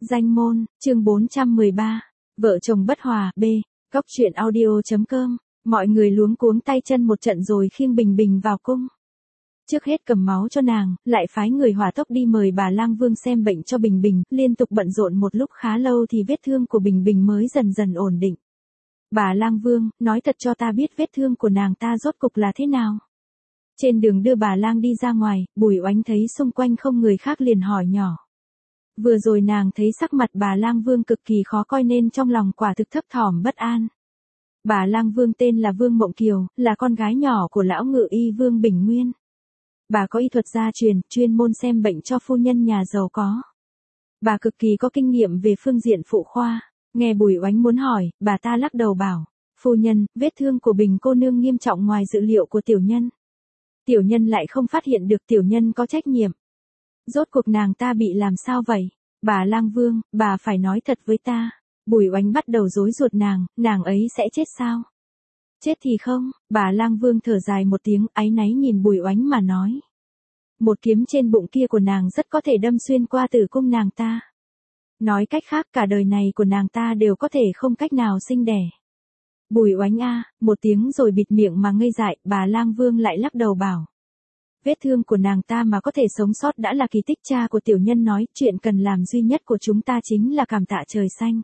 Danh môn, chương 413. Vợ chồng bất hòa, B. Góc truyện audio.com. Mọi người luống cuống tay chân một trận rồi khiêng Bình Bình vào cung. Trước hết cầm máu cho nàng, lại phái người hỏa tốc đi mời bà Lang Vương xem bệnh cho Bình Bình, liên tục bận rộn một lúc khá lâu thì vết thương của Bình Bình mới dần dần ổn định. Bà Lang Vương, nói thật cho ta biết vết thương của nàng ta rốt cục là thế nào? Trên đường đưa bà Lang đi ra ngoài, Bùi Oánh thấy xung quanh không người khác liền hỏi nhỏ. Vừa rồi nàng thấy sắc mặt bà Lang Vương cực kỳ khó coi nên trong lòng quả thực thấp thỏm bất an. Bà Lang Vương tên là Vương Mộng Kiều, là con gái nhỏ của lão ngự y Vương Bình Nguyên. Bà có y thuật gia truyền, chuyên môn xem bệnh cho phu nhân nhà giàu có. Bà cực kỳ có kinh nghiệm về phương diện phụ khoa. Nghe Bùi Oánh muốn hỏi, bà ta lắc đầu bảo, phu nhân, vết thương của Bình cô nương nghiêm trọng ngoài dự liệu của tiểu nhân. Tiểu nhân lại không phát hiện được, tiểu nhân có trách nhiệm. Rốt cuộc nàng ta bị làm sao vậy? Bà Lang Vương, bà phải nói thật với ta. Bùi Oánh bắt đầu rối ruột nàng ấy sẽ chết sao? Chết thì không, bà Lang Vương thở dài một tiếng, áy náy nhìn Bùi Oánh mà nói. Một kiếm trên bụng kia của nàng rất có thể đâm xuyên qua tử cung nàng ta. Nói cách khác cả đời này của nàng ta đều có thể không cách nào sinh đẻ. Bùi Oánh một tiếng rồi bịt miệng mà ngây dại, bà Lang Vương lại lắc đầu bảo. Vết thương của nàng ta mà có thể sống sót đã là kỳ tích. Cha của tiểu nhân nói, chuyện cần làm duy nhất của chúng ta chính là cảm tạ trời xanh.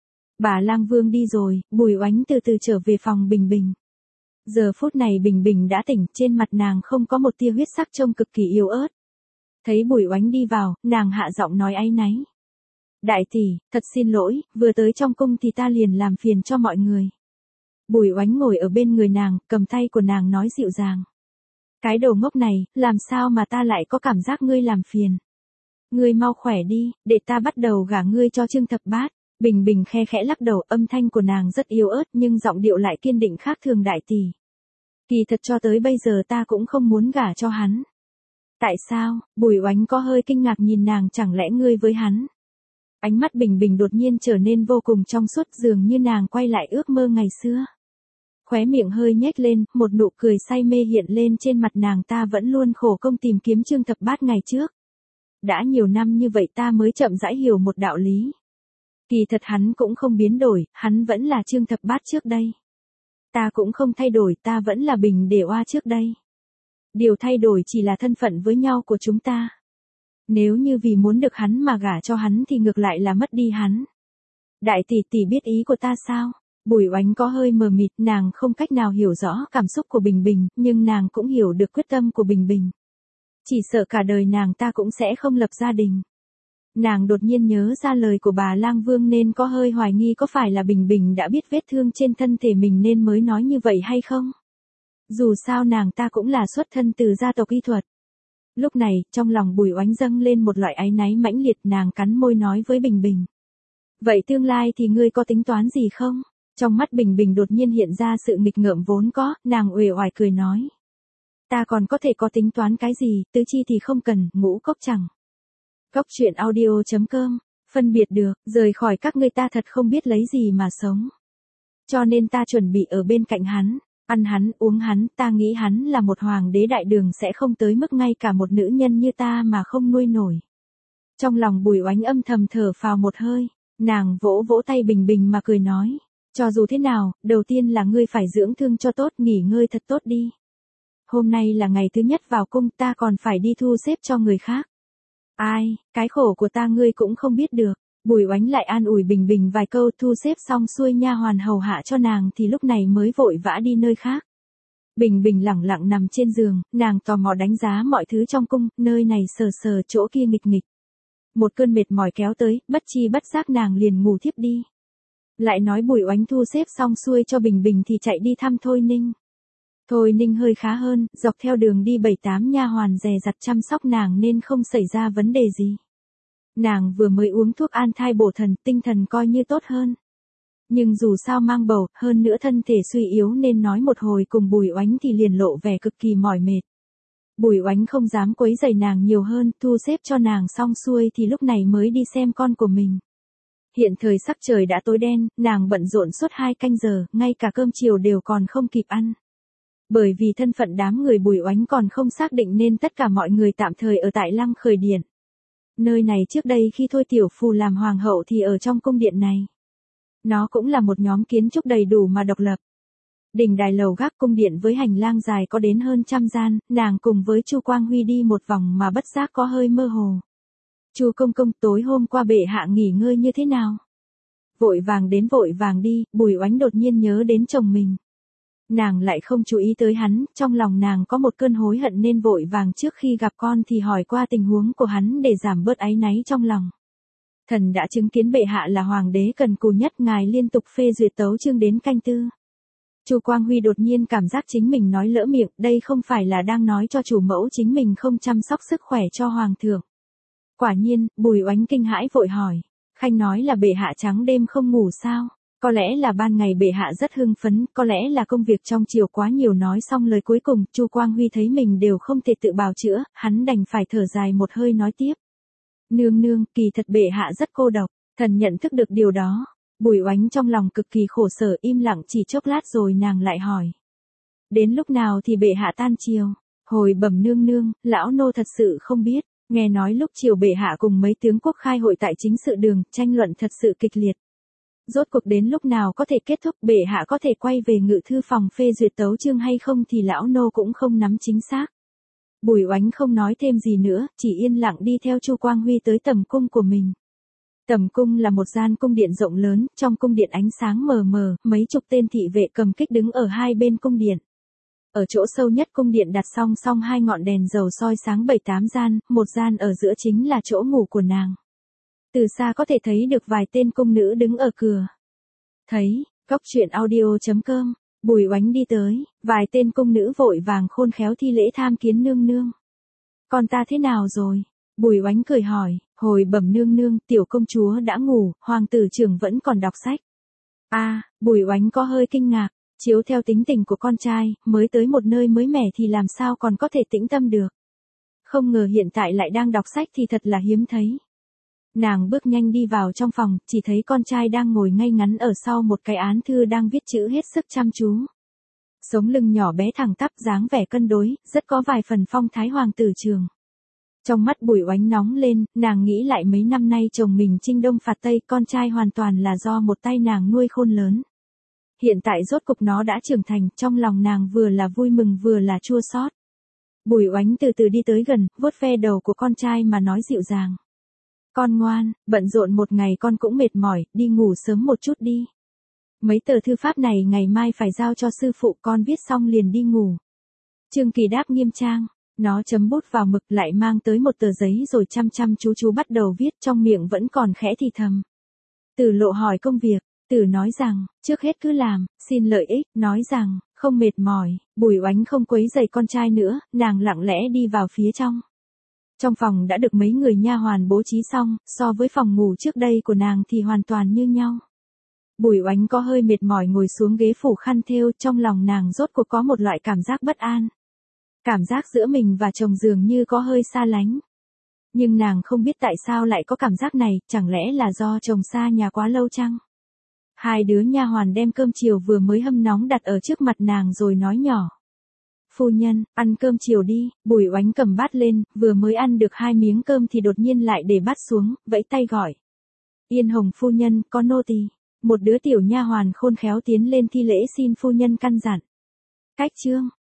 Bà Lang Vương đi rồi, Bùi Oánh từ từ trở về phòng Bình Bình. Giờ phút này Bình Bình đã tỉnh, trên mặt nàng không có một tia huyết sắc, trông cực kỳ yếu ớt. Thấy Bùi Oánh đi vào, nàng hạ giọng nói áy náy. Đại tỷ, thật xin lỗi, vừa tới trong cung thì ta liền làm phiền cho mọi người. Bùi Oánh ngồi ở bên người nàng, cầm tay của nàng nói dịu dàng. Cái đầu ngốc này, làm sao mà ta lại có cảm giác ngươi làm phiền. Ngươi mau khỏe đi, để ta bắt đầu gả ngươi cho Trương Thập Bát. Bình Bình khe khẽ lắc đầu, âm thanh của nàng rất yếu ớt nhưng giọng điệu lại kiên định khác thường. Đại tỷ. Kỳ thật cho tới bây giờ ta cũng không muốn gả cho hắn. Tại sao? Bùi Oánh có hơi kinh ngạc nhìn nàng, chẳng lẽ ngươi với hắn? Ánh mắt Bình Bình đột nhiên trở nên vô cùng trong suốt, dường như nàng quay lại ước mơ ngày xưa. Khóe miệng hơi nhếch lên, một nụ cười say mê hiện lên trên mặt nàng. Ta vẫn luôn khổ công tìm kiếm Trương Thập Bát ngày trước. Đã nhiều năm như vậy ta mới chậm rãi hiểu một đạo lý. Kỳ thật hắn cũng không biến đổi, hắn vẫn là Trương Thập Bát trước đây. Ta cũng không thay đổi, ta vẫn là Bình Để Oa trước đây. Điều thay đổi chỉ là thân phận với nhau của chúng ta. Nếu như vì muốn được hắn mà gả cho hắn thì ngược lại là mất đi hắn. Đại tỷ tỷ biết ý của ta sao? Bùi Oánh có hơi mờ mịt, nàng không cách nào hiểu rõ cảm xúc của Bình Bình, nhưng nàng cũng hiểu được quyết tâm của Bình Bình. Chỉ sợ cả đời nàng ta cũng sẽ không lập gia đình. Nàng đột nhiên nhớ ra lời của bà Lang Vương nên có hơi hoài nghi có phải là Bình Bình đã biết vết thương trên thân thể mình nên mới nói như vậy hay không? Dù sao nàng ta cũng là xuất thân từ gia tộc y thuật. Lúc này, trong lòng Bùi Oánh dâng lên một loại áy náy mãnh liệt, nàng cắn môi nói với Bình Bình. Vậy tương lai thì ngươi có tính toán gì không? Trong mắt Bình Bình đột nhiên hiện ra sự nghịch ngợm vốn có, nàng uể oải cười nói. Ta còn có thể có tính toán cái gì, tứ chi thì không cần, ngũ cốc chẳng. Góc truyện audio.com, phân biệt được, rời khỏi các ngươi ta thật không biết lấy gì mà sống. Cho nên ta chuẩn bị ở bên cạnh hắn, ăn hắn, uống hắn, ta nghĩ hắn là một hoàng đế đại đường sẽ không tới mức ngay cả một nữ nhân như ta mà không nuôi nổi. Trong lòng Bùi Oánh âm thầm thở phào một hơi, nàng vỗ vỗ tay Bình Bình mà cười nói. Cho dù thế nào, đầu tiên là ngươi phải dưỡng thương cho tốt, nghỉ ngơi thật tốt đi. Hôm nay là ngày thứ nhất vào cung, ta còn phải đi thu xếp cho người khác. Ai, cái khổ của ta ngươi cũng không biết được. Bùi Oánh lại an ủi Bình Bình vài câu, thu xếp xong xuôi nha hoàn hầu hạ cho nàng thì lúc này mới vội vã đi nơi khác. Bình Bình lẳng lặng nằm trên giường, nàng tò mò đánh giá mọi thứ trong cung, nơi này sờ sờ, chỗ kia nghịch nghịch. Một cơn mệt mỏi kéo tới, bất chi bất giác nàng liền ngủ thiếp đi. Lại nói Bùi Oánh thu xếp xong xuôi cho Bình Bình thì chạy đi thăm Thôi Ninh. Thôi Ninh hơi khá hơn, dọc theo đường đi 7-8 nha hoàn dè dặt chăm sóc nàng nên không xảy ra vấn đề gì. Nàng vừa mới uống thuốc an thai bổ thần, tinh thần coi như tốt hơn. Nhưng dù sao mang bầu, hơn nữa thân thể suy yếu nên nói một hồi cùng Bùi Oánh thì liền lộ vẻ cực kỳ mỏi mệt. Bùi Oánh không dám quấy rầy nàng nhiều hơn, thu xếp cho nàng xong xuôi thì lúc này mới đi xem con của mình. Hiện thời sắc trời đã tối đen, nàng bận rộn suốt 2 canh giờ, ngay cả cơm chiều đều còn không kịp ăn. Bởi vì thân phận đám người Bùi Oánh còn không xác định nên tất cả mọi người tạm thời ở tại Lăng Khởi Điện. Nơi này trước đây khi Thôi Tiểu Phù làm hoàng hậu thì ở trong cung điện này. Nó cũng là một nhóm kiến trúc đầy đủ mà độc lập. Đỉnh đài lầu gác cung điện với hành lang dài có đến hơn 100 gian, nàng cùng với Chu Quang Huy đi một vòng mà bất giác có hơi mơ hồ. Chu công công, tối hôm qua bệ hạ nghỉ ngơi như thế nào? Vội vàng đến vội vàng đi, Bùi Oánh đột nhiên nhớ đến chồng mình. Nàng lại không chú ý tới hắn, trong lòng nàng có một cơn hối hận nên vội vàng trước khi gặp con thì hỏi qua tình huống của hắn để giảm bớt áy náy trong lòng. Thần đã chứng kiến bệ hạ là hoàng đế cần cù nhất, ngài liên tục phê duyệt tấu chương đến canh tư. Chu Quang Huy đột nhiên cảm giác chính mình nói lỡ miệng, đây không phải là đang nói cho chủ mẫu chính mình không chăm sóc sức khỏe cho hoàng thượng. Quả nhiên, Bùi Oánh kinh hãi vội hỏi, Khanh nói là bệ hạ trắng đêm không ngủ sao? Có lẽ là ban ngày bệ hạ rất hưng phấn, có lẽ là công việc trong triều quá nhiều. Nói xong lời cuối cùng, Chu Quang Huy thấy mình đều không thể tự bào chữa, hắn đành phải thở dài một hơi nói tiếp. Nương nương, kỳ thật bệ hạ rất cô độc, thần nhận thức được điều đó. Bùi Oánh trong lòng cực kỳ khổ sở, im lặng chỉ chốc lát rồi nàng lại hỏi. Đến lúc nào thì bệ hạ tan triều? Hồi bẩm nương nương, lão nô thật sự không biết, nghe nói lúc chiều bệ hạ cùng mấy tướng quốc khai hội tại chính sự đường, tranh luận thật sự kịch liệt. Rốt cuộc đến lúc nào có thể kết thúc, bệ hạ có thể quay về ngự thư phòng phê duyệt tấu chương hay không thì lão nô cũng không nắm chính xác. Bùi Oánh không nói thêm gì nữa, chỉ yên lặng đi theo Chu Quang Huy tới tầm cung của mình. Tầm cung là một gian cung điện rộng lớn, trong cung điện ánh sáng mờ mờ, mấy chục tên thị vệ cầm kích đứng ở hai bên cung điện. Ở chỗ sâu nhất cung điện đặt song song hai ngọn đèn dầu soi sáng 7-8 gian, một gian ở giữa chính là chỗ ngủ của nàng. Từ xa có thể thấy được vài tên cung nữ đứng ở cửa. Thấy, Cóc Truyện Audio.com, Bùi Oánh đi tới, vài tên cung nữ vội vàng khôn khéo thi lễ tham kiến nương nương. Con ta thế nào rồi? Bùi Oánh cười hỏi, hồi bẩm nương nương, tiểu công chúa đã ngủ, hoàng tử trưởng vẫn còn đọc sách. Bùi Oánh có hơi kinh ngạc, chiếu theo tính tình của con trai, mới tới một nơi mới mẻ thì làm sao còn có thể tĩnh tâm được. Không ngờ hiện tại lại đang đọc sách thì thật là hiếm thấy. Nàng bước nhanh đi vào trong phòng, chỉ thấy con trai đang ngồi ngay ngắn ở sau một cái án thư đang viết chữ hết sức chăm chú. Sống lưng nhỏ bé thẳng tắp, dáng vẻ cân đối, rất có vài phần phong thái hoàng tử trường. Trong mắt Bùi Oánh nóng lên, nàng nghĩ lại mấy năm nay chồng mình chinh đông phạt tây, con trai hoàn toàn là do một tay nàng nuôi khôn lớn. Hiện tại rốt cục nó đã trưởng thành, trong lòng nàng vừa là vui mừng vừa là chua xót. Bùi Oánh từ từ đi tới gần, vuốt ve đầu của con trai mà nói dịu dàng. Con ngoan, bận rộn một ngày con cũng mệt mỏi, đi ngủ sớm một chút đi. Mấy tờ thư pháp này ngày mai phải giao cho sư phụ, con viết xong liền đi ngủ. Trương Kỳ đáp nghiêm trang, nó chấm bút vào mực lại mang tới một tờ giấy rồi chăm chăm chú bắt đầu viết, trong miệng vẫn còn khẽ thì thầm. Tử Lộ hỏi công việc, Tử nói rằng, trước hết cứ làm, xin lợi ích, nói rằng, không mệt mỏi. Bùi Oánh không quấy rầy con trai nữa, nàng lặng lẽ đi vào phía trong. Trong phòng đã được mấy người nha hoàn bố trí xong, so với phòng ngủ trước đây của nàng thì hoàn toàn như nhau. Bùi Oánh có hơi mệt mỏi ngồi xuống ghế phủ khăn thêu, trong lòng nàng rốt cuộc có một loại cảm giác bất an. Cảm giác giữa mình và chồng dường như có hơi xa lánh. Nhưng nàng không biết tại sao lại có cảm giác này, chẳng lẽ là do chồng xa nhà quá lâu chăng? Hai đứa nha hoàn đem cơm chiều vừa mới hâm nóng đặt ở trước mặt nàng rồi nói nhỏ. Phu nhân, ăn cơm chiều đi. Bùi Oánh cầm bát lên, vừa mới ăn được 2 miếng cơm thì đột nhiên lại để bát xuống, vẫy tay gọi. Yên Hồng phu nhân, có nô tỳ. Một đứa tiểu nha hoàn khôn khéo tiến lên thi lễ xin phu nhân căn dặn. Cách chương.